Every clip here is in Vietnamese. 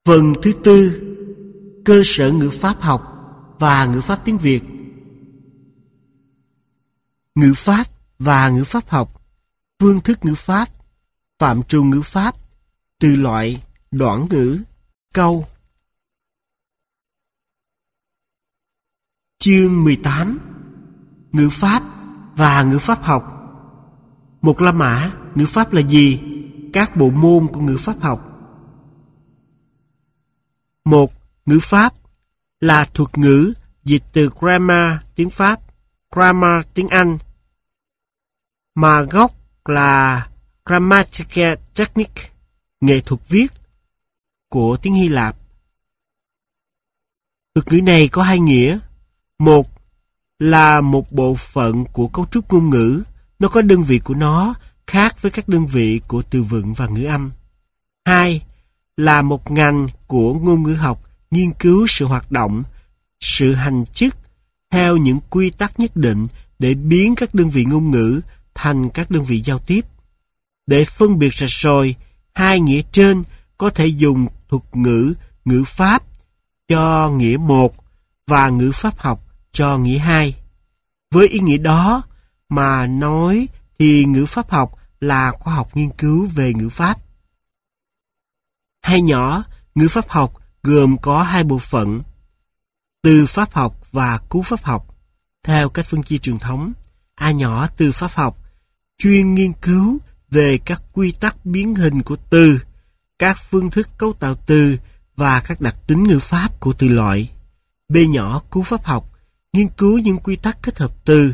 Phần thứ tư, cơ sở ngữ pháp học và ngữ pháp tiếng Việt. Ngữ pháp và ngữ pháp học, phương thức ngữ pháp, phạm trù ngữ pháp, từ loại, đoạn ngữ, câu. Chương 18. Ngữ pháp và ngữ pháp học. Một la mã, ngữ pháp là gì? Các bộ môn của ngữ pháp học. 1. Ngữ pháp là thuật ngữ dịch từ grammar tiếng Pháp, grammar tiếng Anh, mà gốc là grammatical technique, nghệ thuật viết của tiếng Hy Lạp. Thuật ngữ này có hai nghĩa. Một là một bộ phận của cấu trúc ngôn ngữ, nó có đơn vị của nó khác với các đơn vị của từ vựng và ngữ âm. Hai là một ngành của ngôn ngữ học nghiên cứu sự hoạt động, sự hành chức theo những quy tắc nhất định để biến các đơn vị ngôn ngữ thành các đơn vị giao tiếp. Để phân biệt rạch ròi, hai nghĩa trên có thể dùng thuật ngữ ngữ pháp cho nghĩa một và ngữ pháp học cho nghĩa hai. Với ý nghĩa đó mà nói thì ngữ pháp học là khoa học nghiên cứu về ngữ pháp. Hay nhỏ, ngữ pháp học gồm có hai bộ phận, từ pháp học và cú pháp học. Theo cách phân chia truyền thống, A nhỏ từ pháp học chuyên nghiên cứu về các quy tắc biến hình của từ, các phương thức cấu tạo từ và các đặc tính ngữ pháp của từ loại. B nhỏ cú pháp học nghiên cứu những quy tắc kết hợp từ,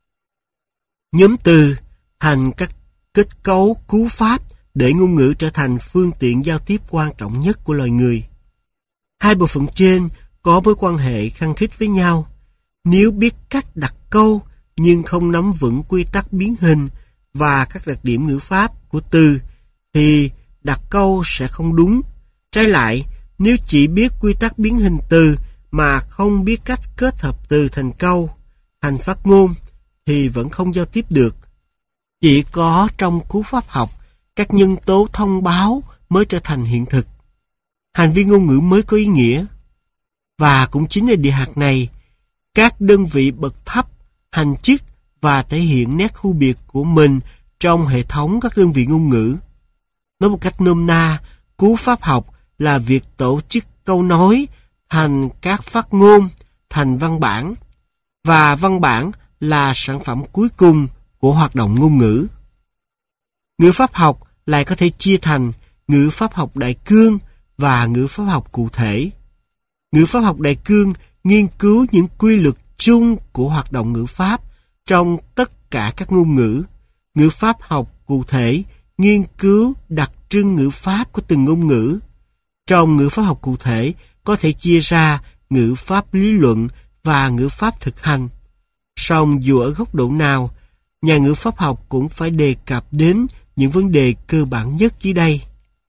nhóm từ thành các kết cấu cú pháp để ngôn ngữ trở thành phương tiện giao tiếp quan trọng nhất của loài người. Hai bộ phận trên có mối quan hệ khăng khít với nhau. Nếu biết cách đặt câu nhưng không nắm vững quy tắc biến hình và các đặc điểm ngữ pháp của từ thì đặt câu sẽ không đúng. Trái lại, nếu chỉ biết quy tắc biến hình từ mà không biết cách kết hợp từ thành câu, thành phát ngôn thì vẫn không giao tiếp được. Chỉ có trong cú pháp học, các nhân tố thông báo mới trở thành hiện thực. Hành vi ngôn ngữ mới có ý nghĩa. Và cũng chính ở địa hạt này, các đơn vị bậc thấp, hành chức và thể hiện nét khu biệt của mình trong hệ thống các đơn vị ngôn ngữ. Nói một cách nôm na, cú pháp học là việc tổ chức câu nói thành các phát ngôn, thành văn bản, và văn bản là sản phẩm cuối cùng của hoạt động ngôn ngữ. Ngữ pháp học lại có thể chia thành ngữ pháp học đại cương và ngữ pháp học cụ thể. Ngữ pháp học đại cương nghiên cứu những quy luật chung của hoạt động ngữ pháp trong tất cả các ngôn ngữ. Ngữ pháp học cụ thể nghiên cứu đặc trưng ngữ pháp của từng ngôn ngữ. Trong ngữ pháp học cụ thể có thể chia ra ngữ pháp lý luận và ngữ pháp thực hành. Song dù ở góc độ nào, nhà ngữ pháp học cũng phải đề cập đến những vấn đề cơ bản nhất dưới đây.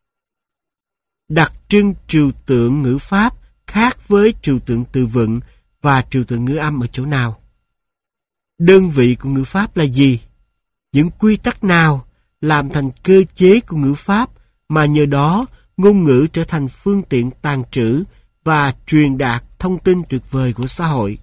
Đặc trưng trừu tượng ngữ pháp khác với trừu tượng từ vựng và trừu tượng ngữ âm ở chỗ nào? Đơn vị của ngữ pháp là gì? Những quy tắc nào làm thành cơ chế của ngữ pháp mà nhờ đó ngôn ngữ trở thành phương tiện tàng trữ và truyền đạt thông tin tuyệt vời của xã hội?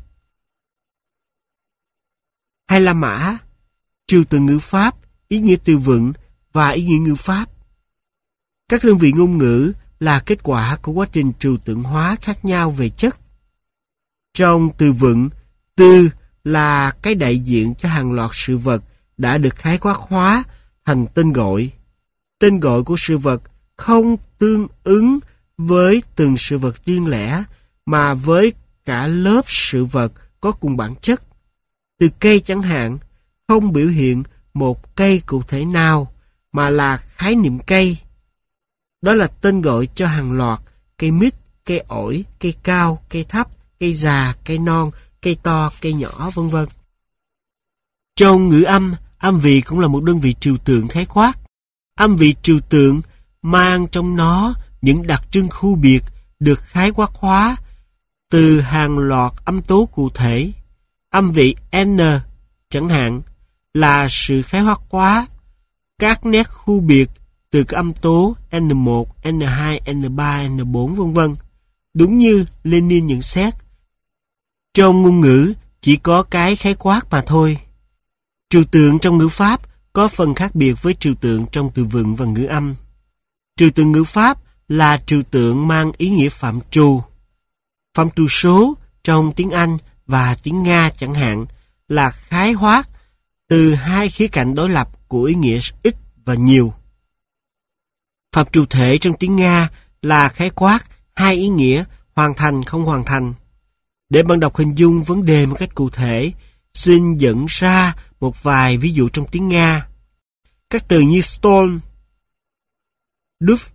Hay La mã, trừu tượng ngữ pháp, ý nghĩa từ vựng và ý nghĩa ngữ pháp. Các đơn vị ngôn ngữ là kết quả của quá trình trừu tượng hóa khác nhau về chất. Trong từ vựng, từ là cái đại diện cho hàng loạt sự vật đã được khái quát hóa thành tên gọi. Tên gọi của sự vật không tương ứng với từng sự vật riêng lẻ mà với cả lớp sự vật có cùng bản chất. Từ cây chẳng hạn, không biểu hiện một cây cụ thể nào mà là khái niệm cây. Đó là tên gọi cho hàng loạt cây mít, cây ổi, cây cao, cây thấp, cây già, cây non, cây to, cây nhỏ, vân vân. Trong ngữ âm, âm vị cũng là một đơn vị trừu tượng khái quát. Âm vị trừu tượng mang trong nó những đặc trưng khu biệt được khái quát hóa từ hàng loạt âm tố cụ thể. Âm vị N chẳng hạn là sự khái quát hóa các nét khu biệt từ các âm tố N1, N2, N3, N4 vân vân. Đúng như Lenin nhận xét, trong ngôn ngữ chỉ có cái khái quát mà thôi. Trừu tượng trong ngữ pháp có phần khác biệt với trừu tượng trong từ vựng và ngữ âm. Trừu tượng ngữ pháp là trừu tượng mang ý nghĩa phạm trù. Phạm trù số trong tiếng Anh và tiếng Nga chẳng hạn là khái quát từ hai khía cạnh đối lập của ý nghĩa ít và nhiều. Phạm trù thể trong tiếng Nga là khái quát hai ý nghĩa hoàn thành không hoàn thành. Để bạn đọc hình dung vấn đề một cách cụ thể, xin dẫn ra một vài ví dụ trong tiếng Nga. Các từ như stone, duft,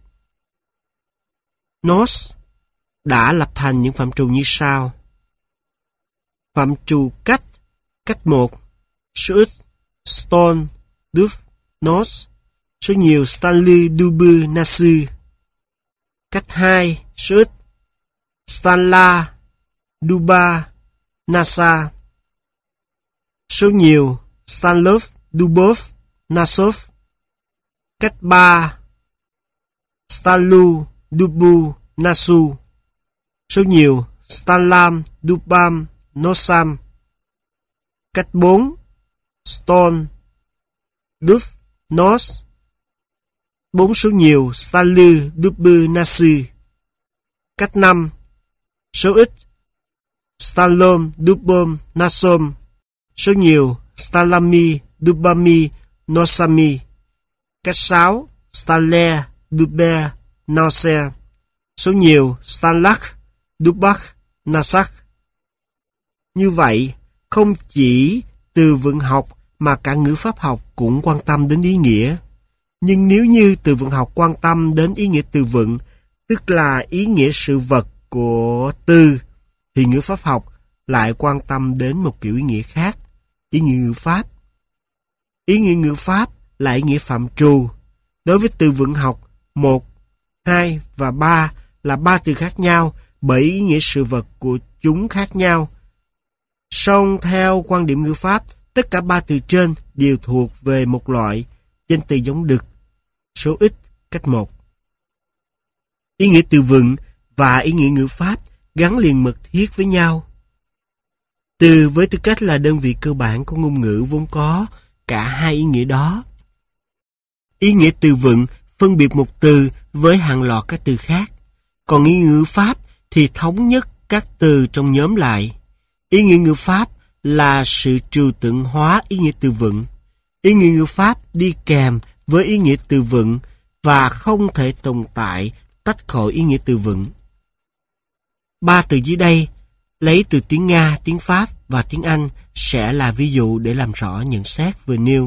nose đã lập thành những phạm trù như sau. Phạm trù cách, cách một, số ít, stone, duft, nose, số nhiều, stanley, dubu, nasu. Cách hai, số ít, stanla, duba, nasa. Số nhiều, stanlov, dubov, nasov. Cách ba, stanlu, dubu, nasu. Số nhiều, stanlam, dubam, nosam. Cách 4, stone, duf, nos. 4 số nhiều, stanlu, dubu, nasu. Cách 5, số ít, stanlom, dubom, nasom. Số nhiều, stanlami, dubami, nosami. Cách 6, stanle, dube, nose. Số nhiều, stanlak, dubak, nasak. Như vậy, không chỉ từ vựng học mà cả ngữ pháp học cũng quan tâm đến ý nghĩa. Nhưng nếu như từ vựng học quan tâm đến ý nghĩa từ vựng, tức là ý nghĩa sự vật của từ, thì ngữ pháp học lại quan tâm đến một kiểu ý nghĩa khác, ý nghĩa ngữ pháp. Ý nghĩa ngữ pháp là ý nghĩa phạm trù. Đối với từ vựng học 1, 2 và 3 là 3 từ khác nhau bởi ý nghĩa sự vật của chúng khác nhau. Song theo quan điểm ngữ pháp, tất cả 3 từ trên đều thuộc về một loại danh từ giống đực, số ít, cách 1. Ý nghĩa từ vựng và ý nghĩa ngữ pháp gắn liền mật thiết với nhau. Từ với tư cách là đơn vị cơ bản của ngôn ngữ vốn có cả hai ý nghĩa đó. Ý nghĩa từ vựng phân biệt một từ với hàng loạt các từ khác, còn ý nghĩa ngữ pháp thì thống nhất các từ trong nhóm lại. Ý nghĩa ngữ pháp là sự trừu tượng hóa ý nghĩa từ vựng. Ý nghĩa ngữ pháp đi kèm với ý nghĩa từ vựng và không thể tồn tại tách khỏi ý nghĩa từ vựng. 3 từ dưới đây lấy từ tiếng Nga, tiếng Pháp và tiếng Anh sẽ là ví dụ để làm rõ nhận xét vừa nêu.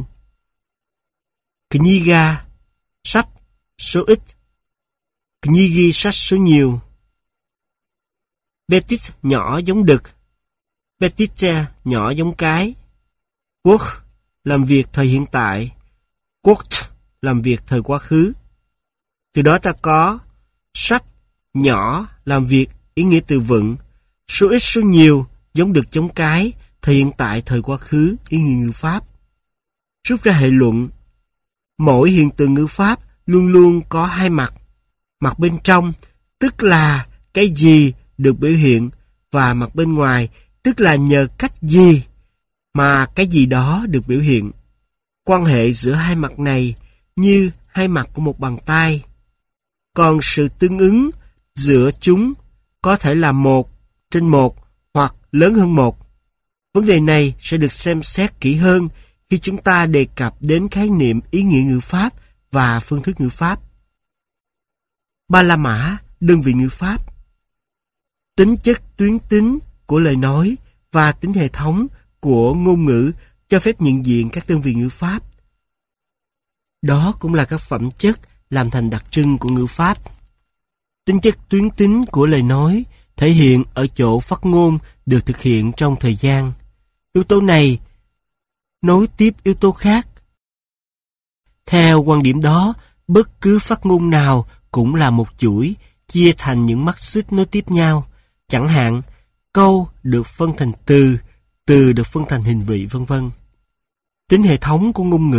Kniga, sách, số ít. Knigi, sách số nhiều. Petit, nhỏ giống đực. Petite, nhỏ giống cái. Quốc, làm việc thời hiện tại. Quốc, làm việc thời quá khứ. Từ đó ta có sách, nhỏ, làm việc, ý nghĩa từ vựng. Số ít, số nhiều, giống đực giống cái, thời hiện tại, thời quá khứ, ý nghĩa ngữ pháp. Rút ra hệ luận. Mỗi hiện tượng ngữ pháp luôn luôn có hai mặt. Mặt bên trong, tức là cái gì được biểu hiện, và mặt bên ngoài, tức là nhờ cách gì mà cái gì đó được biểu hiện. Quan hệ giữa hai mặt này như hai mặt của một bàn tay. Còn sự tương ứng giữa chúng có thể là 1/1 hoặc lớn hơn 1. Vấn đề này sẽ được xem xét kỹ hơn khi chúng ta đề cập đến khái niệm ý nghĩa ngữ pháp và phương thức ngữ pháp. Ba la mã, đơn vị ngữ pháp. Tính chất tuyến tính của lời nói và tính hệ thống của ngôn ngữ cho phép nhận diện các đơn vị ngữ pháp. Đó cũng là các phẩm chất làm thành đặc trưng của ngữ pháp. Tính chất tuyến tính của lời nói thể hiện ở chỗ phát ngôn được thực hiện trong thời gian. Yếu tố này nối tiếp yếu tố khác. Theo quan điểm đó, bất cứ phát ngôn nào cũng là một chuỗi chia thành những mắt xích nối tiếp nhau. Chẳng hạn, câu được phân thành từ được phân thành hình vị, vân vân. Tính hệ thống của ngôn ngữ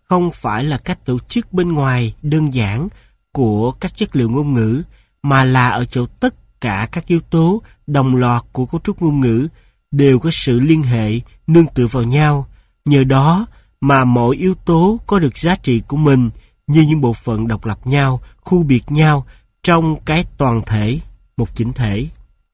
không phải là cách tổ chức bên ngoài đơn giản của các chất liệu ngôn ngữ, mà là ở chỗ tất cả các yếu tố đồng loạt của cấu trúc ngôn ngữ đều có sự liên hệ, nương tựa vào nhau. Nhờ đó mà mỗi yếu tố có được giá trị của mình như những bộ phận độc lập nhau, khu biệt nhau trong cái toàn thể, một chỉnh thể.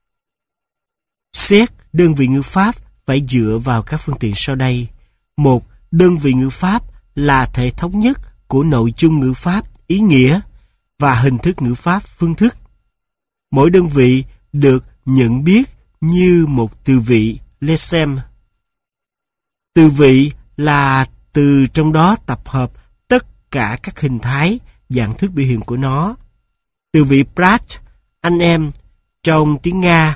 Xét đơn vị ngữ pháp phải dựa vào các phương tiện sau đây. Một, đơn vị ngữ pháp là thể thống nhất của nội dung ngữ pháp, ý nghĩa và hình thức ngữ pháp, phương thức. Mỗi đơn vị được nhận biết như một từ vị, lesem. Từ vị là từ trong đó tập hợp tất cả các hình thái, dạng thức biểu hiện của nó. Từ vị brat, anh em, trong tiếng Nga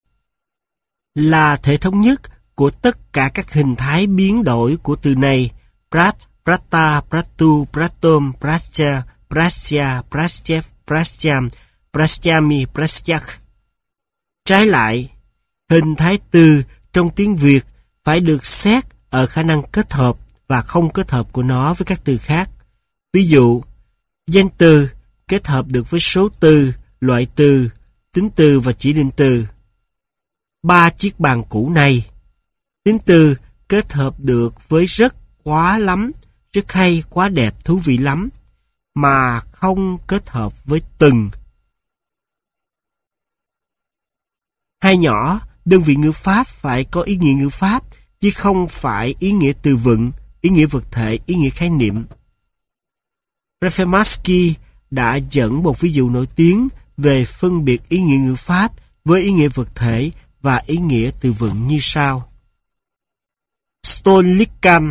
là thể thống nhất của tất cả các hình thái biến đổi của từ này: brat, brata, bratu, bratom, brascha, brasya, braschev, brascham, braschami, braschak. Trái lại, hình thái từ trong tiếng Việt phải được xét ở khả năng kết hợp và không kết hợp của nó với các từ khác. Ví dụ, danh từ kết hợp được với số từ, loại từ, tính từ và chỉ định từ. 3 chiếc bàn cũ này. Tính từ kết hợp được với rất, quá lắm, rất hay, quá đẹp, thú vị lắm, mà không kết hợp với từng. Hai nhỏ, đơn vị ngữ pháp phải có ý nghĩa ngữ pháp, chứ không phải ý nghĩa từ vựng, ý nghĩa vật thể, ý nghĩa khái niệm. Refemaski đã dẫn một ví dụ nổi tiếng về phân biệt ý nghĩa ngữ pháp với ý nghĩa vật thể và ý nghĩa từ vựng như sau. Stolicam.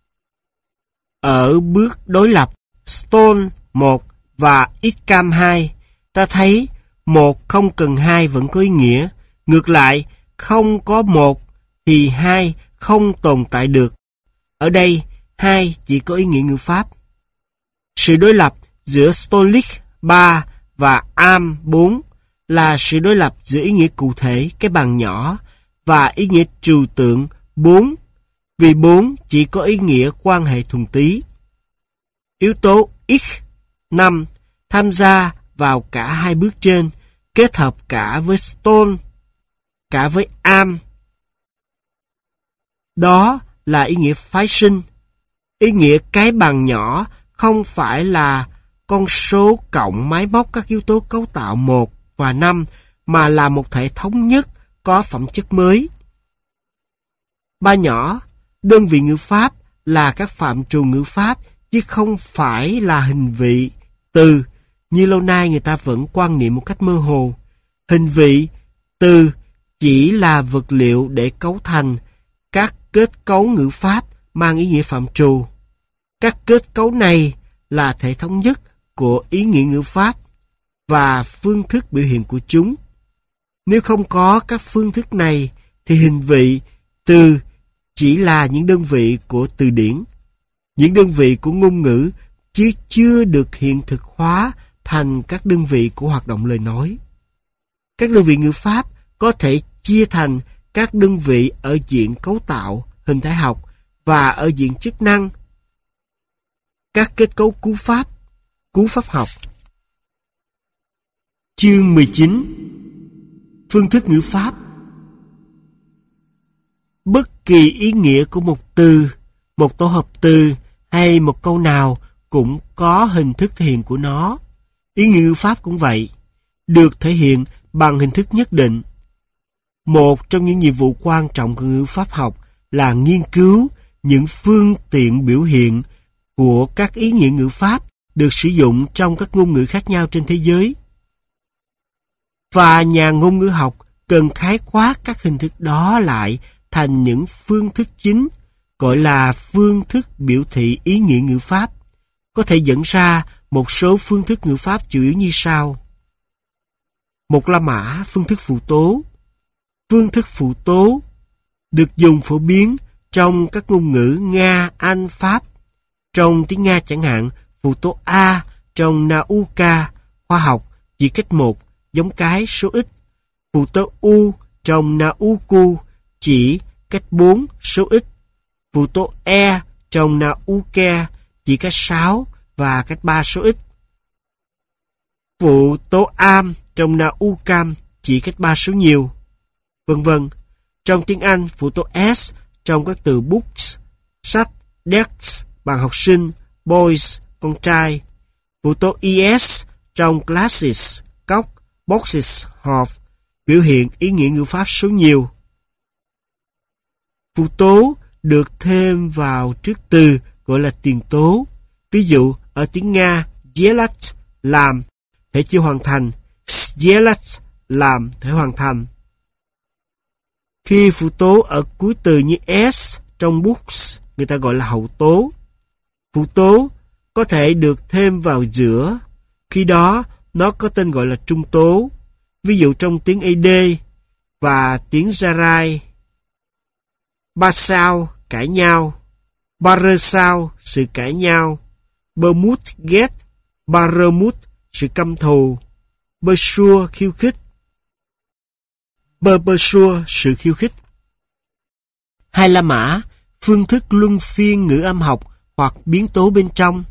Ở bước đối lập Stone 1 và Icam 2, ta thấy 1 không cần 2 vẫn có ý nghĩa. Ngược lại, không có 1 thì 2 không tồn tại được. Ở đây, 2 chỉ có ý nghĩa ngữ pháp. Sự đối lập giữa Stolich 3 và Am 4 là sự đối lập giữa ý nghĩa cụ thể, cái bàn nhỏ, và ý nghĩa trừu tượng 4, vì 4 chỉ có ý nghĩa quan hệ thuần túy. Yếu tố ich 5 tham gia vào cả hai bước trên, kết hợp cả với stone, cả với am. Đó là ý nghĩa phái sinh. Ý nghĩa cái bàn nhỏ không phải là con số cộng máy móc các yếu tố cấu tạo 1 và 5, mà là một thể thống nhất có phẩm chất mới. Ba nhỏ, đơn vị ngữ pháp là các phạm trù ngữ pháp, chứ không phải là hình vị, từ, như lâu nay người ta vẫn quan niệm một cách mơ hồ. Hình vị, từ chỉ là vật liệu để cấu thành các kết cấu ngữ pháp mang ý nghĩa phạm trù. Các kết cấu này là thể thống nhất của ý nghĩa ngữ pháp và phương thức biểu hiện của chúng. Nếu không có các phương thức này thì hình vị, từ chỉ là những đơn vị của từ điển, những đơn vị của ngôn ngữ, chứ chưa được hiện thực hóa thành các đơn vị của hoạt động lời nói. Các đơn vị ngữ pháp có thể chia thành các đơn vị ở diện cấu tạo, hình thái học và ở diện chức năng. Các kết cấu cú pháp học. Chương 19. Phương thức ngữ pháp. Bất kỳ ý nghĩa của một từ, một tổ hợp từ hay một câu nào cũng có hình thức thể hiện của nó. Ý nghĩa ngữ pháp cũng vậy, được thể hiện bằng hình thức nhất định. Một trong những nhiệm vụ quan trọng của ngữ pháp học là nghiên cứu những phương tiện biểu hiện của các ý nghĩa ngữ pháp được sử dụng trong các ngôn ngữ khác nhau trên thế giới. Và nhà ngôn ngữ học cần khái quát các hình thức đó lại thành những phương thức chính, gọi là phương thức biểu thị ý nghĩa ngữ pháp, có thể dẫn ra một số phương thức ngữ pháp chủ yếu như sau. Một La Mã, phương thức phụ tố. Phương thức phụ tố được dùng phổ biến trong các ngôn ngữ Nga, Anh, Pháp. Trong tiếng Nga chẳng hạn, phụ tố A trong Nauka, khoa học, chỉ cách 1, giống cái, số ít. Phụ tố U trong Nauku, chỉ cách 4, số ít. Phụ tố E trong Nauke chỉ cách 6 và cách 3 số ít. Phụ tố am trong na u cam chỉ cách 3 số nhiều, vân vân. Trong tiếng Anh, phụ tố s trong các từ books, sách, desks, bằng học sinh, boys, con trai. Phụ tố es trong classes, cốc, boxes, hộp, biểu hiện ý nghĩa ngữ pháp số nhiều. Phụ tố được thêm vào trước từ gọi là tiền tố. Ví dụ, ở tiếng Nga, сделать, làm, thể chưa hoàn thành, сделать, làm, thể hoàn thành. Khi phụ tố ở cuối từ như s trong books, người ta gọi là hậu tố. Phụ tố có thể được thêm vào giữa, khi đó nó có tên gọi là trung tố. Ví dụ trong tiếng AD và tiếng Zarai, ba sao, cãi nhau, ba sao, sự cãi nhau, bermud, ghét, baremut, sự căm thù, bersua, khiêu khích, bersua, sự khiêu khích. Hai La Mã, phương thức luân phiên ngữ âm học hoặc biến tố bên trong.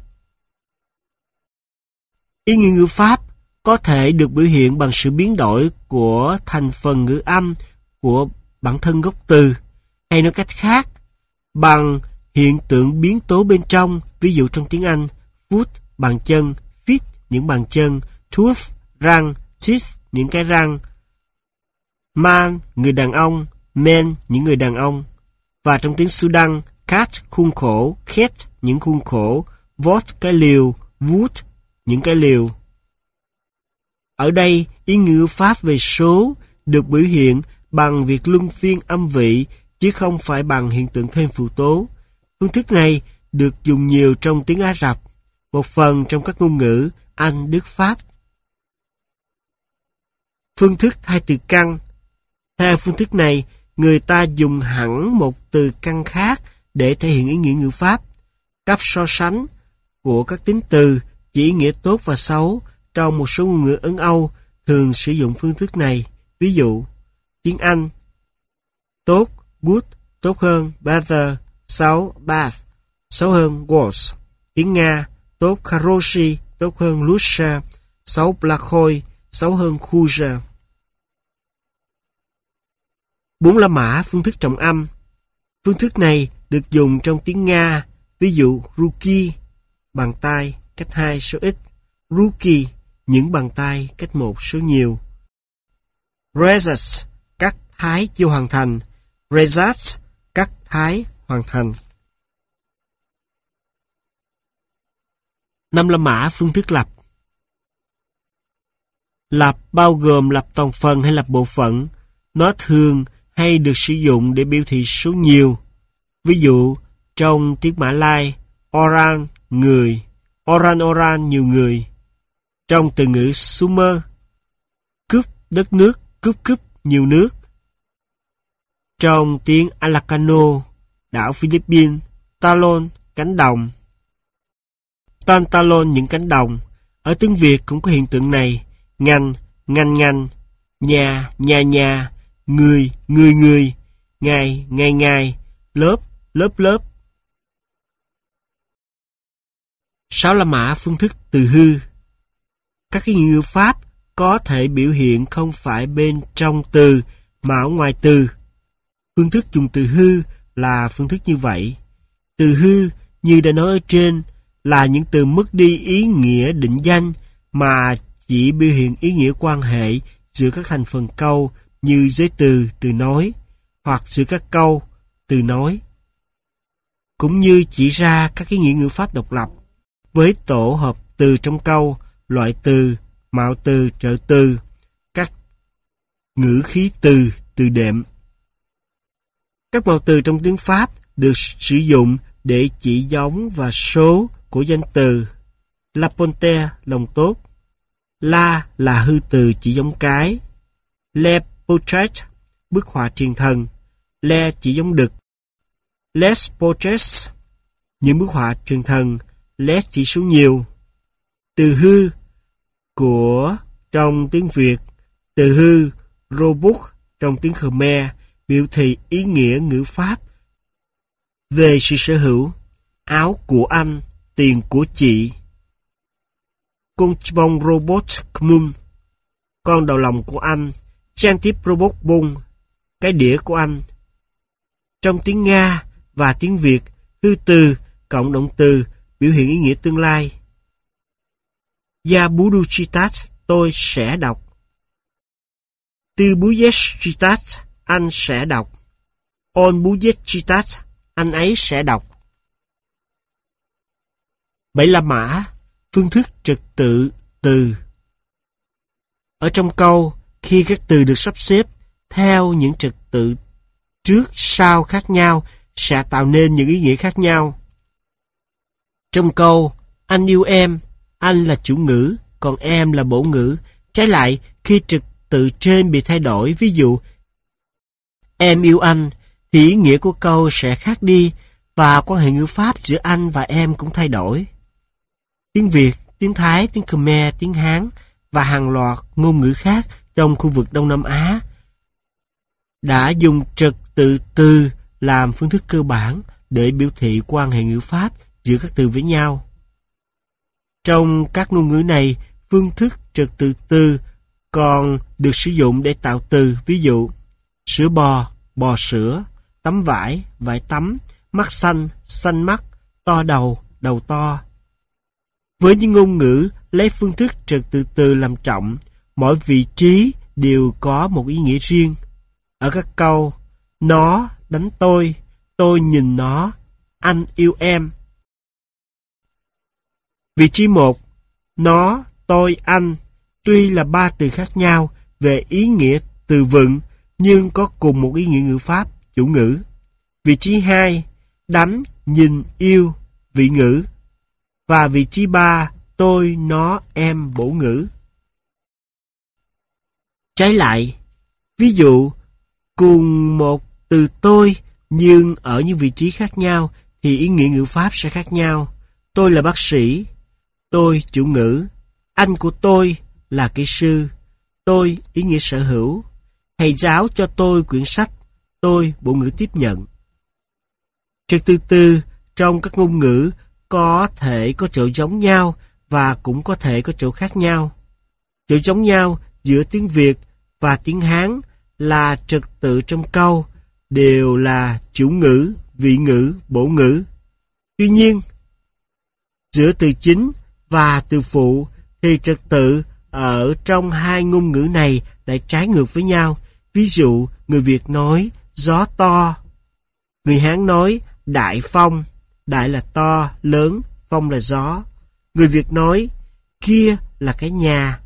Ý nghĩa ngữ pháp có thể được biểu hiện bằng sự biến đổi của thành phần ngữ âm của bản thân gốc từ, hay nói cách khác, bằng hiện tượng biến tố bên trong. Ví dụ trong tiếng Anh, foot, bàn chân, feet, những bàn chân, tooth, răng, teeth, những cái răng, man, người đàn ông, men, những người đàn ông. Và trong tiếng Sudan, cat, khuôn khổ, cat, những khuôn khổ, vot, cái liều, wood, những cái liều. Ở đây, ý ngữ pháp về số được biểu hiện bằng việc luân phiên âm vị, chứ không phải bằng hiện tượng thêm phụ tố. Phương thức này được dùng nhiều trong tiếng Ả Rập, một phần trong các ngôn ngữ Anh, Đức, Pháp. Phương thức thay từ căn. Theo phương thức này, người ta dùng hẳn một từ căn khác để thể hiện ý nghĩa ngữ pháp. Cấp so sánh của các tính từ chỉ ý nghĩa tốt và xấu trong một số ngôn ngữ Ấn Âu thường sử dụng phương thức này. Ví dụ, tiếng Anh, tốt, good, tốt hơn, better, xấu, bad, xấu hơn, worse. Tiếng Nga, tốt, хороший, tốt hơn, лучше, xấu, плохой, xấu hơn, хуже. 4 La Mã, phương thức trọng âm. Phương thức này được dùng trong tiếng Nga, ví dụ ruky, bàn tay, cách 2 số ít, ruky, những bàn tay, cách 1 số nhiều. Rezas, các thái chưa hoàn thành, rezas, các thái hoàn thành. 5 La Mã, phương thức lập. Lập bao gồm lập toàn phần hay lập bộ phận. Nó thường hay được sử dụng để biểu thị số nhiều. Ví dụ, trong tiếng Mã Lai, orang, người, orang, nhiều người. Trong từ ngữ Sumer, cúp, đất nước, cúp, nhiều nước. Trong tiếng Alacano, đảo Philippines, talon, cánh đồng. Talon, những cánh đồng. Ở tiếng Việt cũng có hiện tượng này. Ngành, nhà, người, ngày, lớp. 6 La Mã, phương thức từ hư. Các ý nghĩa ngữ pháp có thể biểu hiện không phải bên trong từ mà ở ngoài từ. Phương thức dùng từ hư là phương thức như vậy. Từ hư, như đã nói ở trên, là những từ mất đi ý nghĩa định danh mà chỉ biểu hiện ý nghĩa quan hệ giữa các thành phần câu như giới từ, từ nói, hoặc giữa các câu, từ nói. Cũng như chỉ ra các ý nghĩa ngữ pháp độc lập, với tổ hợp từ trong câu, loại từ, mạo từ, trợ từ, các ngữ khí từ, từ đệm. Các mạo từ trong tiếng Pháp được sử dụng để chỉ giống và số của danh từ. La Ponte, lòng tốt. La là hư từ chỉ giống cái. Le portrait, bức họa truyền thần. Le chỉ giống đực. Les portraits, những bức họa truyền thần. Les chỉ số nhiều. Từ hư của trong tiếng Việt, từ hư robot trong tiếng Khmer biểu thị ý nghĩa ngữ pháp về sự sở hữu. Áo của anh, tiền của chị. Con bông robot Kmum, con đầu lòng của anh. Trang tiếp robot bông, cái đĩa của anh. Trong tiếng Nga và tiếng Việt, hư từ cộng động từ biểu hiện ý nghĩa tương lai. Ya budu chitat, tôi sẽ đọc. Ty budeš chitat, anh sẽ đọc. On bude chitat, anh ấy sẽ đọc. 7 la mã, phương thức trật tự từ. Ở trong câu, khi các từ được sắp xếp theo những trật tự trước sau khác nhau sẽ tạo nên những ý nghĩa khác nhau. Trong câu, anh yêu em, anh là chủ ngữ, còn em là bổ ngữ. Trái lại, khi trật tự trên bị thay đổi, ví dụ em yêu anh, thì ý nghĩa của câu sẽ khác đi và quan hệ ngữ pháp giữa anh và em cũng thay đổi. Tiếng Việt, tiếng Thái, tiếng Khmer, tiếng Hán và hàng loạt ngôn ngữ khác trong khu vực Đông Nam Á đã dùng trật tự từ làm phương thức cơ bản để biểu thị quan hệ ngữ pháp giữa các từ với nhau. Trong các ngôn ngữ này, phương thức trật tự từ còn được sử dụng để tạo từ, ví dụ sữa bò, bò sữa, tấm vải, vải tắm, mắt xanh, xanh mắt, to đầu, đầu to. Với những ngôn ngữ lấy phương thức trật tự từ làm trọng, mỗi vị trí đều có một ý nghĩa riêng. Ở các câu, nó đánh tôi nhìn nó, anh yêu em. Vị trí 1, nó, tôi, anh, tuy là 3 từ khác nhau về ý nghĩa từ vựng, nhưng có cùng một ý nghĩa ngữ pháp, chủ ngữ. Vị trí 2, đánh, nhìn, yêu, vị ngữ. Và vị trí 3, tôi, nó, em, bổ ngữ. Trái lại, ví dụ, cùng một từ tôi nhưng ở những vị trí khác nhau thì ý nghĩa ngữ pháp sẽ khác nhau. Tôi là bác sĩ, tôi chủ ngữ. Anh của tôi là kỹ sư, tôi ý nghĩa sở hữu. Thầy giáo cho tôi quyển sách, tôi bổ ngữ tiếp nhận. Trật tự từ trong các ngôn ngữ có thể có chỗ giống nhau và cũng có thể có chỗ khác nhau. Chỗ giống nhau giữa tiếng Việt và tiếng Hán là trật tự trong câu đều là chủ ngữ, vị ngữ, bổ ngữ. Tuy nhiên, giữa từ chính và từ phụ thì trật tự ở trong hai ngôn ngữ này lại trái ngược với nhau. Ví dụ, người Việt nói gió to, người Hán nói đại phong, đại là to, lớn, phong là gió. Người Việt nói kia là cái nhà.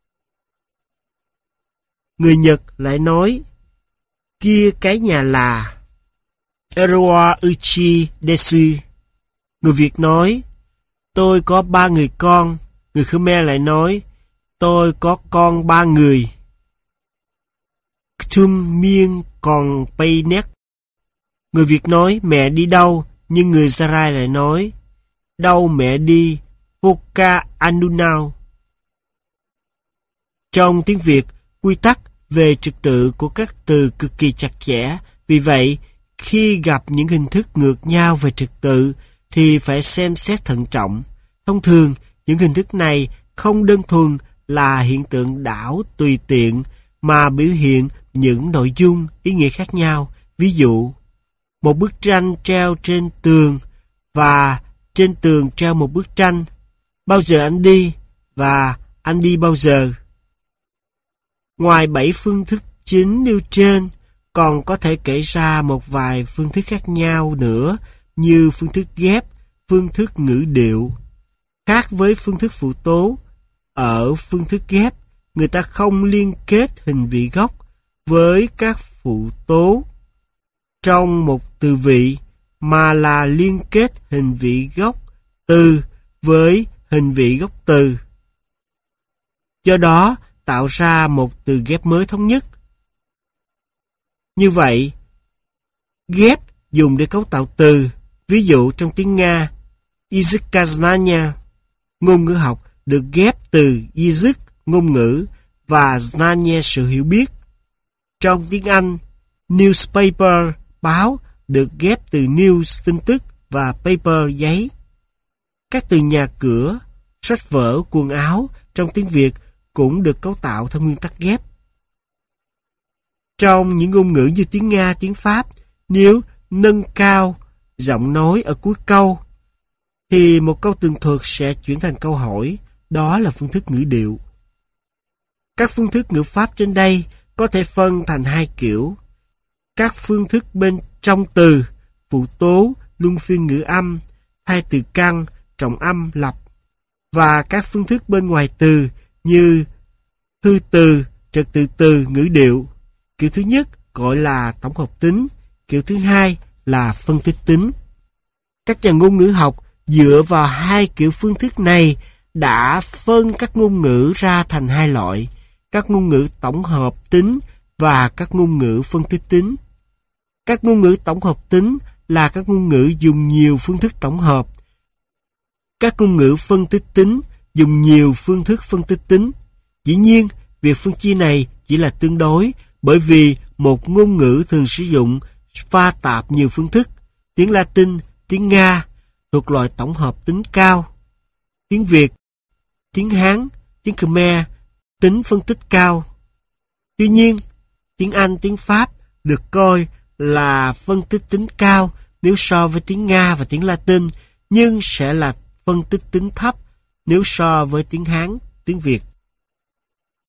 Người Nhật lại nói kia cái nhà là Eroa uchi desu. Người Việt nói tôi có 3 người con. Người Khmer lại nói tôi có con 3 người. Ktum miên còn pay nét. Người Việt nói mẹ đi đâu, nhưng người Gia Rai lại nói đâu mẹ đi, Hoka Anunao. Trong tiếng Việt, quy tắc về trật tự của các từ cực kỳ chặt chẽ. Vì vậy, khi gặp những hình thức ngược nhau về trật tự thì phải xem xét thận trọng. Thông thường, những hình thức này không đơn thuần là hiện tượng đảo tùy tiện mà biểu hiện những nội dung, ý nghĩa khác nhau. Ví dụ, một bức tranh treo trên tường và trên tường treo một bức tranh. Bao giờ anh đi và anh đi bao giờ. Ngoài 7 phương thức chính nêu trên, còn có thể kể ra một vài phương thức khác nhau nữa như phương thức ghép, phương thức ngữ điệu. Khác với phương thức phụ tố, ở phương thức ghép, người ta không liên kết hình vị gốc với các phụ tố trong một từ vị, mà là liên kết hình vị gốc từ với hình vị gốc từ. Do đó, tạo ra một từ ghép mới thống nhất. Như vậy, ghép dùng để cấu tạo từ. Ví dụ trong tiếng Nga, Языка ngôn ngữ học được ghép từ язык, ngôn ngữ, và знание, sự hiểu biết. Trong tiếng Anh, newspaper, báo, được ghép từ news, tin tức, và paper, giấy. Các từ nhà cửa, sách vở, quần áo trong tiếng Việt cũng được cấu tạo theo nguyên tắc ghép. Trong những ngôn ngữ như tiếng Nga, tiếng Pháp, nếu nâng cao giọng nói ở cuối câu, thì một câu tường thuật sẽ chuyển thành câu hỏi, đó là phương thức ngữ điệu. Các phương thức ngữ pháp trên đây có thể phân thành hai kiểu. Các phương thức bên trong từ, phụ tố, luân phiên ngữ âm, thay từ căn, trọng âm, lặp, và các phương thức bên ngoài từ như hư từ, trật tự từ, ngữ điệu. Kiểu thứ nhất gọi là tổng hợp tính, kiểu thứ hai là phân tích tính. Các nhà ngôn ngữ học dựa vào hai kiểu phương thức này đã phân các ngôn ngữ ra thành hai loại, các ngôn ngữ tổng hợp tính và các ngôn ngữ phân tích tính. Các ngôn ngữ tổng hợp tính là các ngôn ngữ dùng nhiều phương thức tổng hợp. Các ngôn ngữ phân tích tính dùng nhiều phương thức phân tích tính. Dĩ nhiên, việc phân chia này chỉ là tương đối, bởi vì một ngôn ngữ thường sử dụng pha tạp nhiều phương thức. Tiếng Latin, tiếng Nga thuộc loại tổng hợp tính cao. Tiếng Việt, tiếng Hán, tiếng Khmer tính phân tích cao. Tuy nhiên, tiếng Anh, tiếng Pháp được coi là phân tích tính cao nếu so với tiếng Nga và tiếng Latin, nhưng sẽ là phân tích tính thấp nếu so với tiếng Hán, tiếng Việt.